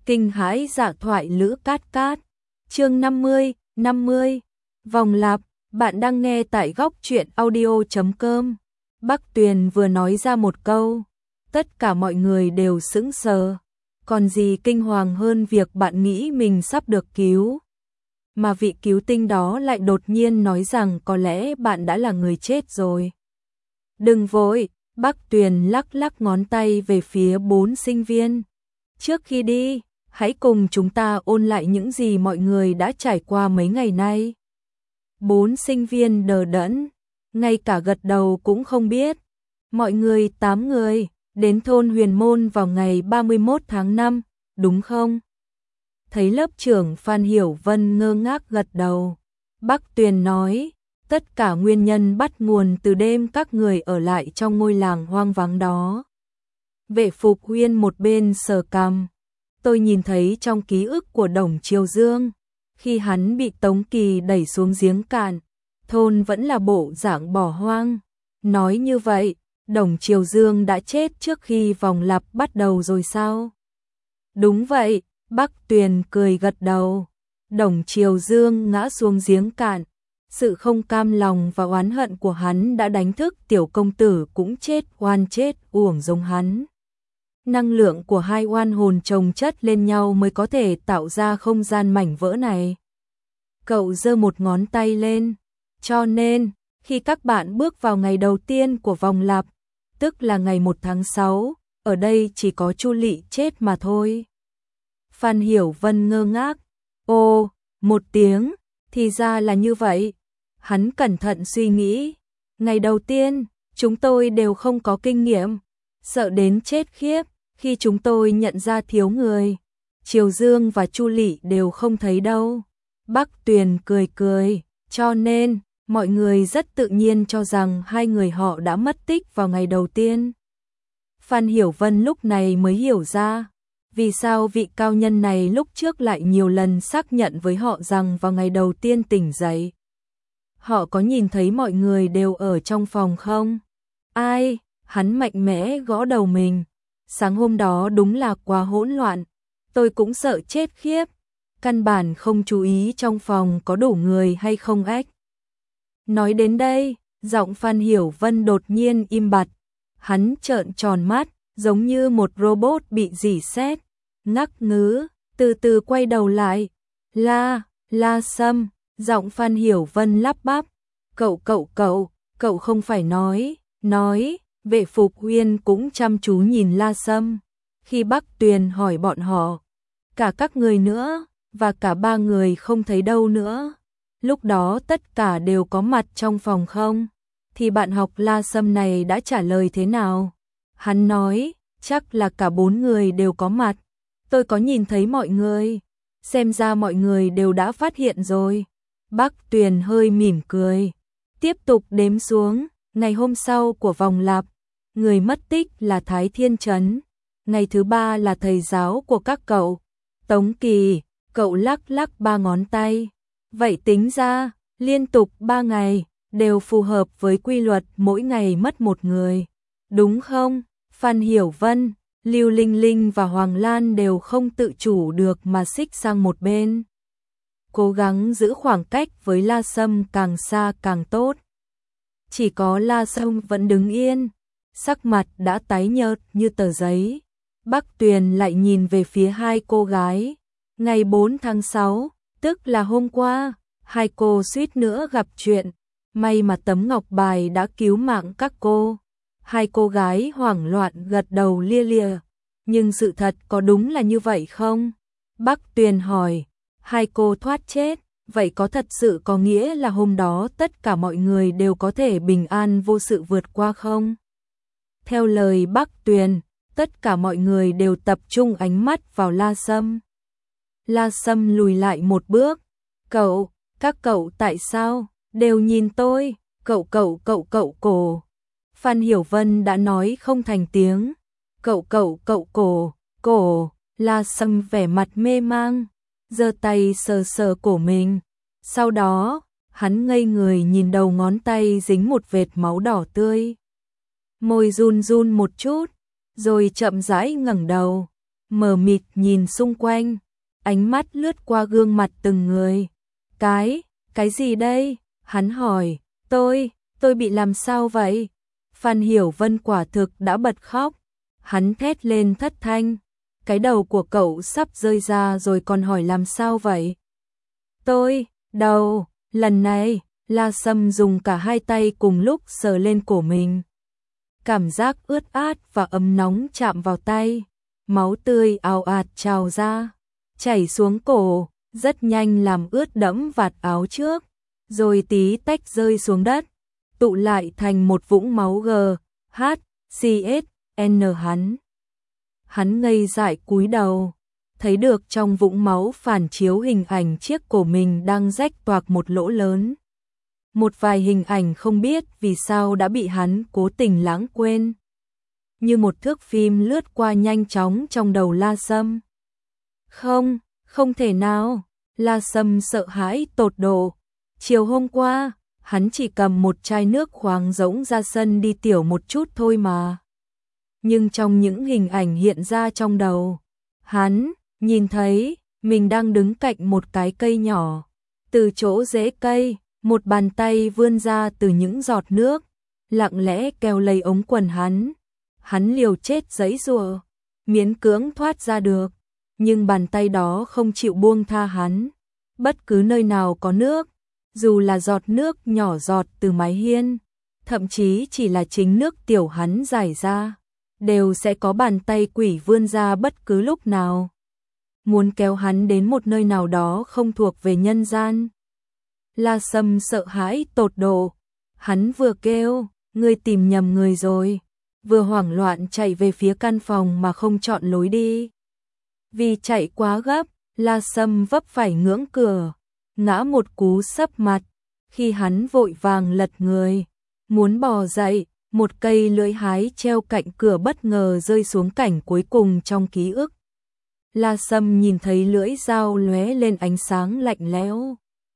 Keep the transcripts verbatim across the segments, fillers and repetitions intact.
Kinh hãi dạ thoại Lữ Cát Cát. Chương năm mươi, năm mươi. Vòng lặp, bạn đang nghe tại góc truyện audio chấm com. Bắc Tuyền vừa nói ra một câu, tất cả mọi người đều sững sờ. Còn gì kinh hoàng hơn việc bạn nghĩ mình sắp được cứu, mà vị cứu tinh đó lại đột nhiên nói rằng có lẽ bạn đã là người chết rồi. Đừng vội, Bắc Tuyền lắc lắc ngón tay về phía bốn sinh viên. Trước khi đi, hãy cùng chúng ta ôn lại những gì mọi người đã trải qua mấy ngày nay. Bốn sinh viên đờ đẫn, ngay cả gật đầu cũng không biết. Mọi người tám người, đến thôn Huyền Môn vào ngày ba mươi mốt tháng năm, đúng không? Thấy lớp trưởng Phan Hiểu Vân ngơ ngác gật đầu. Bắc Tuyền nói, tất cả nguyên nhân bắt nguồn từ đêm các người ở lại trong ngôi làng hoang vắng đó. Vệ Phục Huyên một bên sờ cằm. Tôi nhìn thấy trong ký ức của Đồng Triều Dương, khi hắn bị Tống Kỳ đẩy xuống giếng cạn, thôn vẫn là bộ dạng bỏ hoang. Nói như vậy, Đồng Triều Dương đã chết trước khi vòng lặp bắt đầu rồi sao? Đúng vậy, Bắc Tuyền cười gật đầu. Đồng Triều Dương ngã xuống giếng cạn. Sự không cam lòng và oán hận của hắn đã đánh thức tiểu công tử cũng chết oan chết uổng giống hắn. Năng lượng của hai oan hồn chồng chất lên nhau mới có thể tạo ra không gian mảnh vỡ này. Cậu giơ một ngón tay lên. Cho nên, khi các bạn bước vào ngày đầu tiên của vòng lặp, tức là ngày một tháng sáu, ở đây chỉ có Chu Lị chết mà thôi. Phan Hiểu Vân ngơ ngác. Ồ, một tiếng, thì ra là như vậy. Hắn cẩn thận suy nghĩ. Ngày đầu tiên, chúng tôi đều không có kinh nghiệm, sợ đến chết khiếp. Khi chúng tôi nhận ra thiếu người, Triều Dương và Chu Lị đều không thấy đâu. Bắc Tuyền cười cười, cho nên mọi người rất tự nhiên cho rằng hai người họ đã mất tích vào ngày đầu tiên. Phan Hiểu Vân lúc này mới hiểu ra, vì sao vị cao nhân này lúc trước lại nhiều lần xác nhận với họ rằng vào ngày đầu tiên tỉnh dậy. Họ có nhìn thấy mọi người đều ở trong phòng không? Ai? Hắn mạnh mẽ gõ đầu mình. Sáng hôm đó đúng là quá hỗn loạn, tôi cũng sợ chết khiếp, căn bản không chú ý trong phòng có đủ người hay không ếch. Nói đến đây, giọng Phan Hiểu Vân đột nhiên im bặt, hắn trợn tròn mắt, giống như một robot bị rỉ sét, ngắc ngứ, từ từ quay đầu lại. La, La Sâm, giọng Phan Hiểu Vân lắp bắp, cậu cậu cậu, cậu không phải nói, nói. Vệ Phục Huyên cũng chăm chú nhìn La Sâm. Khi Bắc Tuyền hỏi bọn họ, cả các người nữa, và cả ba người không thấy đâu nữa. Lúc đó tất cả đều có mặt trong phòng không? Thì bạn học La Sâm này đã trả lời thế nào? Hắn nói, chắc là cả bốn người đều có mặt. Tôi có nhìn thấy mọi người. Xem ra mọi người đều đã phát hiện rồi. Bắc Tuyền hơi mỉm cười. Tiếp tục đếm xuống. Ngày hôm sau của vòng lặp, người mất tích là Thái Thiên Trấn. Ngày thứ ba là thầy giáo của các cậu, Tống Kỳ. Cậu lắc lắc ba ngón tay. Vậy tính ra, liên tục ba ngày, đều phù hợp với quy luật mỗi ngày mất một người. Đúng không? Phan Hiểu Vân, Lưu Linh Linh và Hoàng Lan đều không tự chủ được mà xích sang một bên. Cố gắng giữ khoảng cách với La Sâm càng xa càng tốt. Chỉ có La Sâm vẫn đứng yên, sắc mặt đã tái nhợt như tờ giấy. Bắc Tuyền lại nhìn về phía hai cô gái. Ngày bốn tháng sáu, tức là hôm qua, hai cô suýt nữa gặp chuyện. May mà tấm ngọc bài đã cứu mạng các cô. Hai cô gái hoảng loạn gật đầu lia lịa. Nhưng sự thật có đúng là như vậy không? Bắc Tuyền hỏi, hai cô thoát chết. Vậy có thật sự có nghĩa là hôm đó tất cả mọi người đều có thể bình an vô sự vượt qua không? Theo lời Bắc Tuyền, tất cả mọi người đều tập trung ánh mắt vào La Sâm. La Sâm lùi lại một bước. Cậu, các cậu tại sao đều nhìn tôi? Cậu cậu cậu cậu cổ. Phan Hiểu Vân đã nói không thành tiếng. Cậu cậu cậu cổ, cổ. La Sâm vẻ mặt mê mang, giơ tay sờ sờ cổ mình. Sau đó, hắn ngây người nhìn đầu ngón tay dính một vệt máu đỏ tươi. Môi run run một chút, rồi chậm rãi ngẩng đầu. mờ mịt nhìn xung quanh, ánh mắt lướt qua gương mặt từng người. Cái, cái gì đây? Hắn hỏi, tôi, tôi bị làm sao vậy? Phan Hiểu Vân quả thực đã bật khóc, hắn thét lên thất thanh, cái đầu của cậu sắp rơi ra rồi còn hỏi làm sao vậy? Tôi, đầu, lần này, La Sâm dùng cả hai tay cùng lúc sờ lên cổ mình. Cảm giác ướt át và ấm nóng chạm vào tay, máu tươi ào ạt trào ra, chảy xuống cổ, rất nhanh làm ướt đẫm vạt áo trước, rồi tí tách rơi xuống đất, tụ lại thành một vũng máu G, H, C, S, N hắn. Hắn ngây dại cúi đầu, thấy được trong vũng máu phản chiếu hình ảnh chiếc cổ mình đang rách toạc một lỗ lớn. Một vài hình ảnh không biết vì sao đã bị hắn cố tình lãng quên. Như một thước phim lướt qua nhanh chóng trong đầu La Sâm. Không, không thể nào, La Sâm sợ hãi tột độ. Chiều hôm qua, hắn chỉ cầm một chai nước khoáng rỗng ra sân đi tiểu một chút thôi mà. Nhưng trong những hình ảnh hiện ra trong đầu, hắn nhìn thấy mình đang đứng cạnh một cái cây nhỏ. Từ chỗ rễ cây, một bàn tay vươn ra từ những giọt nước, lặng lẽ kéo lấy ống quần hắn. Hắn liều chết giãy giụa, miễn cưỡng thoát ra được, nhưng bàn tay đó không chịu buông tha hắn. Bất cứ nơi nào có nước, dù là giọt nước nhỏ giọt từ mái hiên, thậm chí chỉ là chính nước tiểu hắn rải ra, đều sẽ có bàn tay quỷ vươn ra bất cứ lúc nào, muốn kéo hắn đến một nơi nào đó không thuộc về nhân gian. La Sâm sợ hãi tột độ, hắn vừa kêu, ngươi tìm nhầm người rồi, vừa hoảng loạn chạy về phía căn phòng mà không chọn lối đi. Vì chạy quá gấp, La Sâm vấp phải ngưỡng cửa, ngã một cú sấp mặt. Khi hắn vội vàng lật người, muốn bò dậy, một cây lưỡi hái treo cạnh cửa bất ngờ rơi xuống cảnh cuối cùng trong ký ức. La Sâm nhìn thấy lưỡi dao lóe lên ánh sáng lạnh lẽo,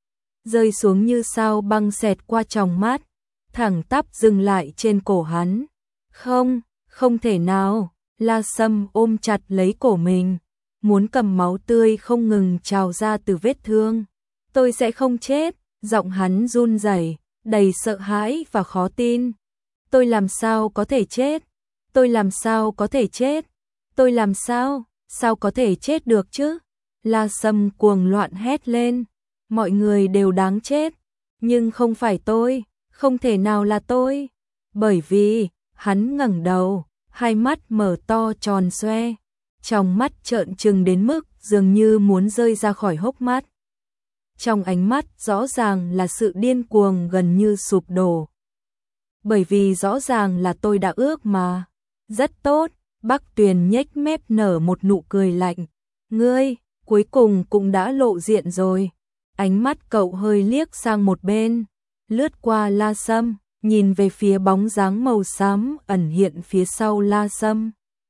rơi xuống như sao băng xẹt qua tròng mắt, thẳng tắp dừng lại trên cổ hắn. Không, không thể nào, La Sâm ôm chặt lấy cổ mình, muốn cầm máu tươi không ngừng trào ra từ vết thương. Tôi sẽ không chết, giọng hắn run rẩy, đầy sợ hãi và khó tin. Tôi làm sao có thể chết? Tôi làm sao có thể chết? Tôi làm sao? Sao có thể chết được chứ? La Sâm cuồng loạn hét lên. Mọi người đều đáng chết, nhưng không phải tôi, không thể nào là tôi. Bởi vì, hắn ngẩng đầu, hai mắt mở to tròn xoe, trong mắt trợn trừng đến mức dường như muốn rơi ra khỏi hốc mắt. Trong ánh mắt rõ ràng là sự điên cuồng gần như sụp đổ. Bởi vì rõ ràng là tôi đã ước mà. Rất tốt, Bắc Tuyền nhếch mép nở một nụ cười lạnh. Ngươi, cuối cùng cũng đã lộ diện rồi. Ánh mắt cậu hơi liếc sang một bên, lướt qua La Sâm, nhìn về phía bóng dáng màu xám ẩn hiện phía sau La Sâm.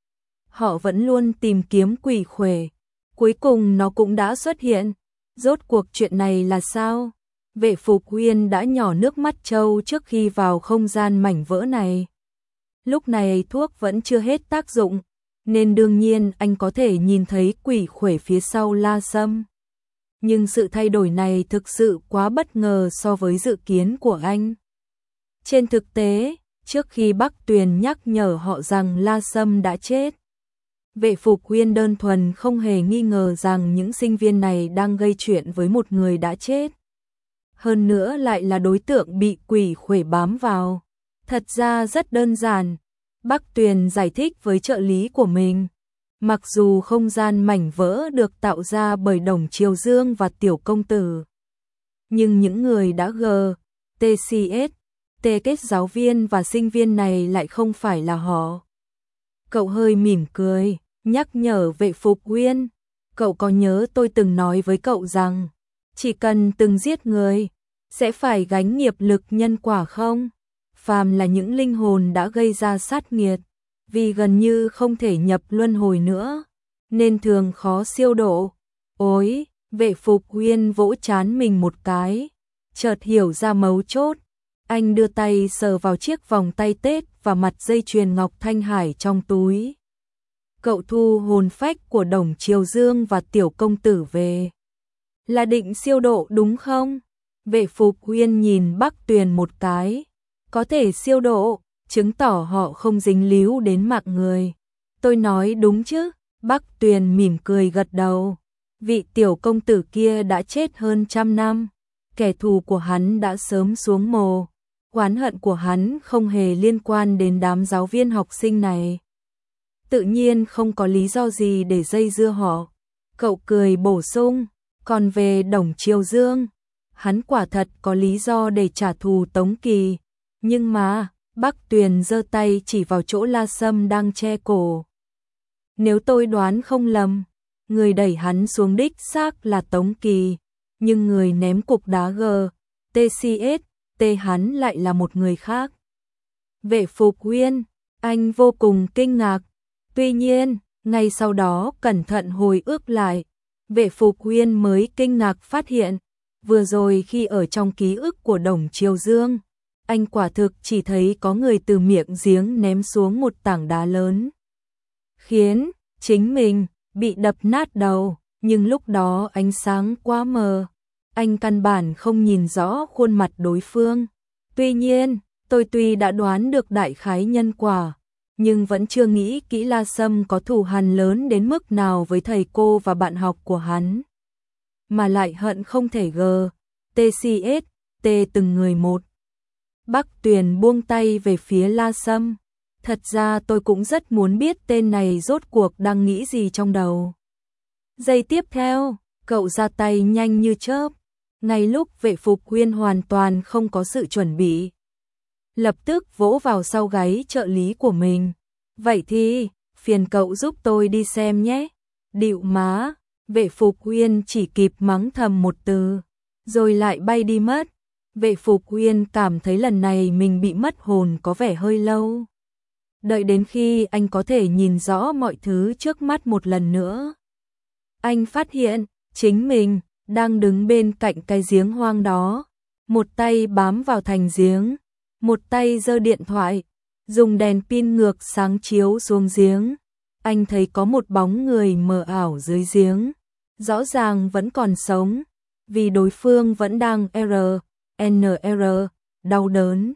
Họ vẫn luôn tìm kiếm quỷ khuể, cuối cùng nó cũng đã xuất hiện. Rốt cuộc chuyện này là sao? Vệ Phục Uyên đã nhỏ nước mắt trâu trước khi vào không gian mảnh vỡ này. Lúc này thuốc vẫn chưa hết tác dụng, nên đương nhiên anh có thể nhìn thấy quỷ khuể phía sau La Sâm. Nhưng sự thay đổi này thực sự quá bất ngờ so với dự kiến của anh. Trên thực tế, trước khi Bắc Tuyền nhắc nhở họ rằng La Sâm đã chết, Vệ Phục Uyên đơn thuần không hề nghi ngờ rằng những sinh viên này đang gây chuyện với một người đã chết. Hơn nữa lại là đối tượng bị quỷ khuể bám vào. Thật ra rất đơn giản, Bắc Tuyền giải thích với trợ lý của mình. Mặc dù không gian mảnh vỡ được tạo ra bởi Đồng Triều Dương và Tiểu Công Tử, nhưng những người đã G, T C S, T kết giáo viên và sinh viên này lại không phải là họ. Cậu hơi mỉm cười, nhắc nhở Vệ Phục Uyên. Cậu có nhớ tôi từng nói với cậu rằng, chỉ cần từng giết người, sẽ phải gánh nghiệp lực nhân quả không? Phàm là những linh hồn đã gây ra sát nghiệt, vì gần như không thể nhập luân hồi nữa, nên thường khó siêu độ. Ôi, Vệ Phục Uyên vỗ trán mình một cái, chợt hiểu ra mấu chốt. Anh đưa tay sờ vào chiếc vòng tay tết và mặt dây chuyền ngọc thanh hải trong túi. cậu thu hồn phách của Đồng Triều Dương và tiểu công tử về. Là định siêu độ đúng không? Vệ Phục Uyên nhìn Bắc Tuyền một cái. Có thể siêu độ, chứng tỏ họ không dính líu đến mạng người. Tôi nói đúng chứ? Bắc Tuyền mỉm cười gật đầu. Vị tiểu công tử kia đã chết hơn trăm năm. Kẻ thù của hắn đã sớm xuống mồ. Oán hận của hắn không hề liên quan đến đám giáo viên học sinh này. Tự nhiên không có lý do gì để dây dưa họ. Cậu cười bổ sung. Còn về Đồng Triều Dương, hắn quả thật có lý do để trả thù Tống Kỳ. Nhưng mà, Bắc Tuyền giơ tay chỉ vào chỗ La Sâm đang che cổ. Nếu tôi đoán không lầm, người đẩy hắn xuống đích xác là Tống Kỳ. Nhưng người ném cục đá G, tê xê ét, T hắn lại là một người khác. Vệ Phục Uyên, anh vô cùng kinh ngạc. Tuy nhiên, ngay sau đó cẩn thận hồi ức lại. Vệ Phục Uyên mới kinh ngạc phát hiện, vừa rồi khi ở trong ký ức của Đồng Triều Dương, anh quả thực chỉ thấy có người từ miệng giếng ném xuống một tảng đá lớn, khiến chính mình bị đập nát đầu, nhưng lúc đó ánh sáng quá mờ, anh căn bản không nhìn rõ khuôn mặt đối phương. Tuy nhiên, tôi tuy đã đoán được đại khái nhân quả, nhưng vẫn chưa nghĩ kỹ La Sâm có thù hằn lớn đến mức nào với thầy cô và bạn học của hắn. Mà lại hận không thể g, tê xê ét, t từng người một. Bắc Tuyền buông tay về phía La Sâm. Thật ra tôi cũng rất muốn biết tên này rốt cuộc đang nghĩ gì trong đầu. Giây tiếp theo, cậu ra tay nhanh như chớp. Ngay lúc Vệ Phục Uyên hoàn toàn không có sự chuẩn bị, lập tức vỗ vào sau gáy trợ lý của mình. Vậy thì, phiền cậu giúp tôi đi xem nhé. Địu má, Vệ Phục Uyên chỉ kịp mắng thầm một từ, rồi lại bay đi mất. Vệ Phục Uyên cảm thấy lần này mình bị mất hồn có vẻ hơi lâu. Đợi đến khi anh có thể nhìn rõ mọi thứ trước mắt một lần nữa, anh phát hiện chính mình đang đứng bên cạnh cái giếng hoang đó, một tay bám vào thành giếng, một tay giơ điện thoại, dùng đèn pin ngược sáng chiếu xuống giếng. Anh thấy có một bóng người mờ ảo dưới giếng, rõ ràng vẫn còn sống, vì đối phương vẫn đang R, N R, đau đớn.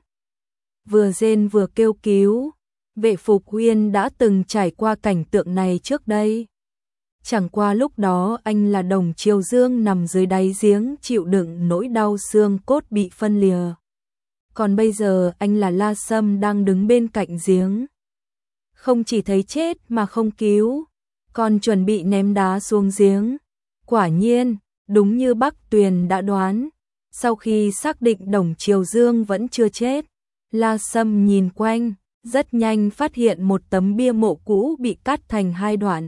Vừa rên vừa kêu cứu. Vệ Phục Uyên đã từng trải qua cảnh tượng này trước đây. Chẳng qua lúc đó anh là Đồng Triều Dương nằm dưới đáy giếng chịu đựng nỗi đau xương cốt bị phân lìa. Còn bây giờ anh là La Sâm đang đứng bên cạnh giếng. Không chỉ thấy chết mà không cứu, còn chuẩn bị ném đá xuống giếng. Quả nhiên, đúng như Bắc Tuyền đã đoán, sau khi xác định Đồng Triều Dương vẫn chưa chết, La Sâm nhìn quanh, rất nhanh phát hiện một tấm bia mộ cũ bị cắt thành hai đoạn.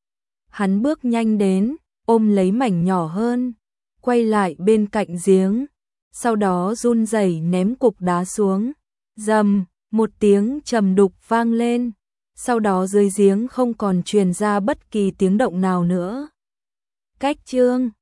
Hắn bước nhanh đến, ôm lấy mảnh nhỏ hơn, quay lại bên cạnh giếng, sau đó run rẩy ném cục đá xuống. Rầm, một tiếng trầm đục vang lên, sau đó dưới giếng không còn truyền ra bất kỳ tiếng động nào nữa. Cách chương